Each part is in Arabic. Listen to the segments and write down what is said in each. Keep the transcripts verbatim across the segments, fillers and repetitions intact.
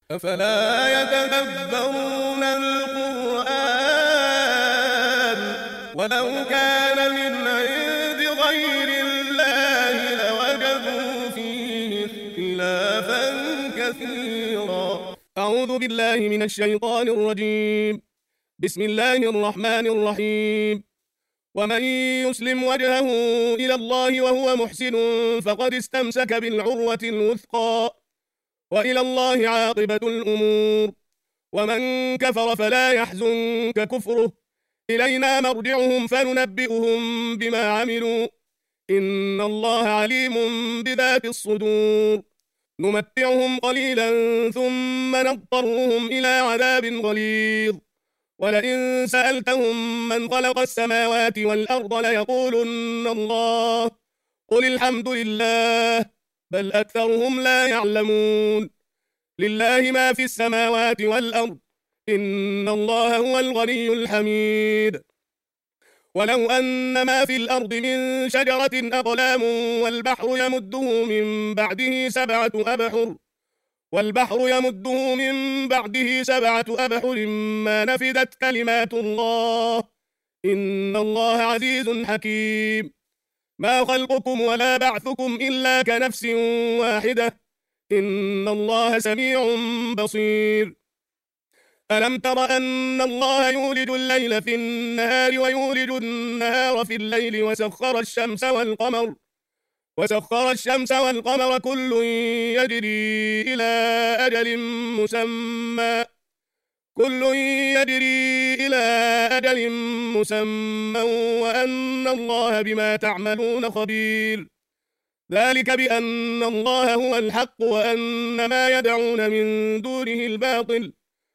أفلا يتدبرون القرآن ولو كان من عند غير الله لوجدوا فيه اختلافا كثيرا. أعوذ بالله من الشيطان الرجيم. بسم الله الرحمن الرحيم. ومن يسلم وجهه إلى الله وهو محسن فقد استمسك بالعروة الوثقى وإلى الله عاقبة الأمور. ومن كفر فلا يحزنك كفره إلينا مرجعهم فننبئهم بما عملوا إن الله عليم بذات الصدور. نمتعهم قليلا ثم نضطرهم إلى عذاب غليظ. ولئن سألتهم من خلق السماوات والأرض ليقولن الله قل الحمد لله بل أكثرهم لا يعلمون. لله ما في السماوات والأرض إن الله هو الغني الحميد. ولو أن ما في الأرض من شجرة أقلام والبحر يمده من بعده سبعة أبحر والبحر يمده من بعده سبعة أبحر ما نفدت كلمات الله إن الله عزيز حكيم. ما خلقكم ولا بعثكم إلا كنفس واحدة إن الله سميع بصير. ألم تر أن الله يولج الليل في النهار ويولج النهار في الليل وسخر الشمس والقمر وسخر الشمس والقمر كل يجري إلى أجل مسمى كل يجري إلى أجل مسمى وأن الله بما تعملون خبير. ذلك بأن الله هو الحق وأن ما يدعون من دونه الباطل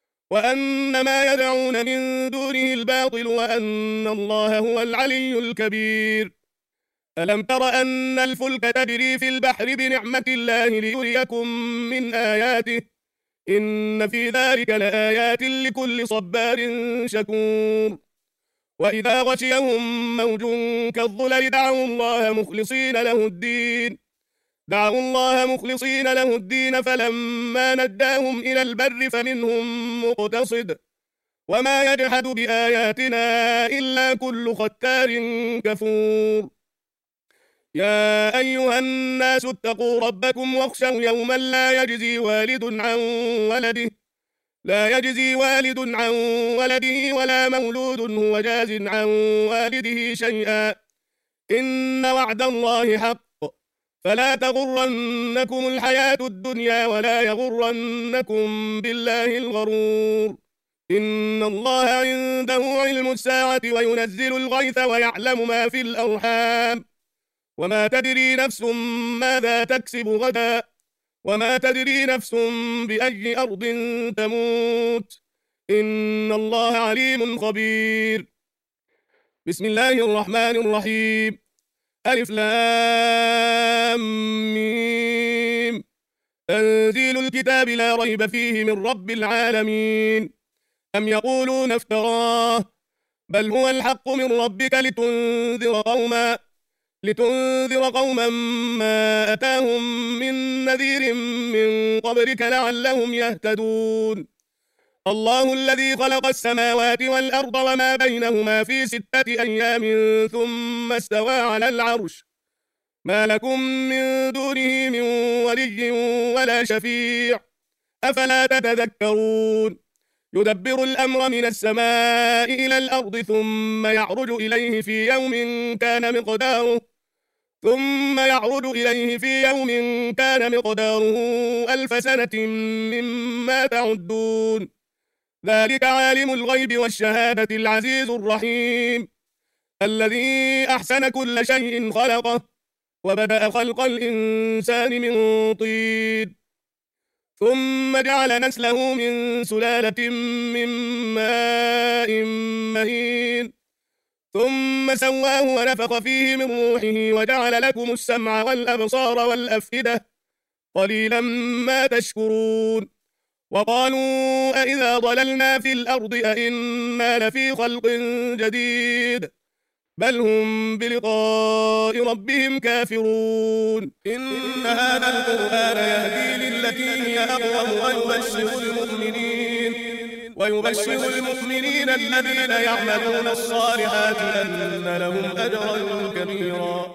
وأن ما يدعون من دونه الباطل وأن الله هو العلي الكبير. ألم تر أن الفلك تجري في البحر بنعمة الله ليريكم من آياته إن في ذلك لآيات لكل صبار شكور. وإذا غشيهم موج كالظلل دعوا الله مخلصين له الدين دعوا الله مخلصين له الدين فلما نجاهم إلى البر فمنهم مقتصد وما يجحد بآياتنا إلا كل ختار كفور. يا أيها الناس اتقوا ربكم واخشوا يوما لا يجزي والد عن ولده لا يجزي والد عن ولده ولا مولود هو جاز عن والده شيئا إن وعد الله حق فلا تغرنكم الحياة الدنيا ولا يغرنكم بالله الغرور. إن الله عنده علم الساعة وينزل الغيث ويعلم ما في الأرحام وما تدري نفس ماذا تكسب غدا وما تدري نفس بأي أرض تموت إن الله عليم خبير. بسم الله الرحمن الرحيم. ألف لام ميم. تنزيل الكتاب لا ريب فيه من رب العالمين. أم يقولون افتراه بل هو الحق من ربك لتنذر قوما لتنذر قوما ما أتاهم من نذير من قبلك لعلهم يهتدون. الله الذي خلق السماوات والأرض وما بينهما في ستة أيام ثم استوى على العرش ما لكم من دونه من ولي ولا شفيع أفلا تتذكرون. يدبر الأمر من السماء إلى الأرض ثم يعرج إليه في يوم كان مقداره ثم يعرج إليه في يوم كان مقداره ألف سنة مما تعدون. ذلك عالم الغيب والشهادة العزيز الرحيم الذي أحسن كل شيء خلقه وبدأ خلق الإنسان من طين ثم جعل نسله من سلالة من ماء مهين ثم سواه ونفخ فيه من روحه وجعل لكم السمع والأبصار والأفئدة قليلا ما تشكرون. وقالوا أئذا ضللنا في الأرض أئنا لفي خلق جديد بل هم بلقاء ربهم كافرون إن هذا القرآن يهدي للتي هي أقوم ويبشر المؤمنين ويبشر المؤمنين الذين يعملون الصالحات أن لهم أجرا كبيرا